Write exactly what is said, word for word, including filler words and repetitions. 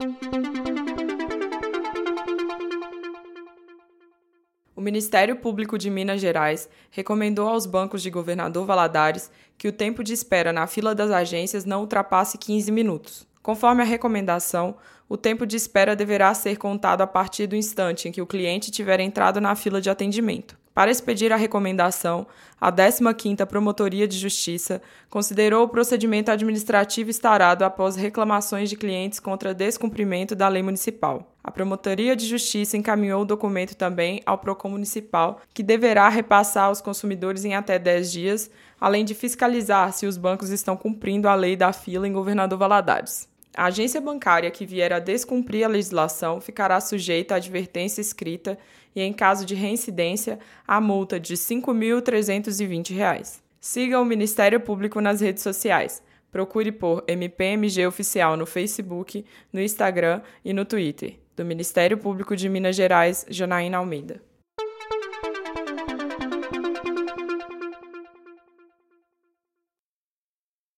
O Ministério Público de Minas Gerais recomendou aos bancos de Governador Valadares que o tempo de espera na fila das agências não ultrapasse quinze minutos. Conforme a recomendação, o tempo de espera deverá ser contado a partir do instante em que o cliente tiver entrado na fila de atendimento. Para expedir a recomendação, a décima quinta Promotoria de Justiça considerou o procedimento administrativo instaurado após reclamações de clientes contra descumprimento da lei municipal. A Promotoria de Justiça encaminhou o documento também ao Procon Municipal, que deverá repassar aos consumidores em até dez dias, além de fiscalizar se os bancos estão cumprindo a lei da fila em Governador Valadares. A agência bancária que vier a descumprir a legislação ficará sujeita à advertência escrita e, em caso de reincidência, a multa de cinco mil trezentos e vinte reais. Siga o Ministério Público nas redes sociais. Procure por M P M G Oficial no Facebook, no Instagram e no Twitter. Do Ministério Público de Minas Gerais, Janaína Almeida.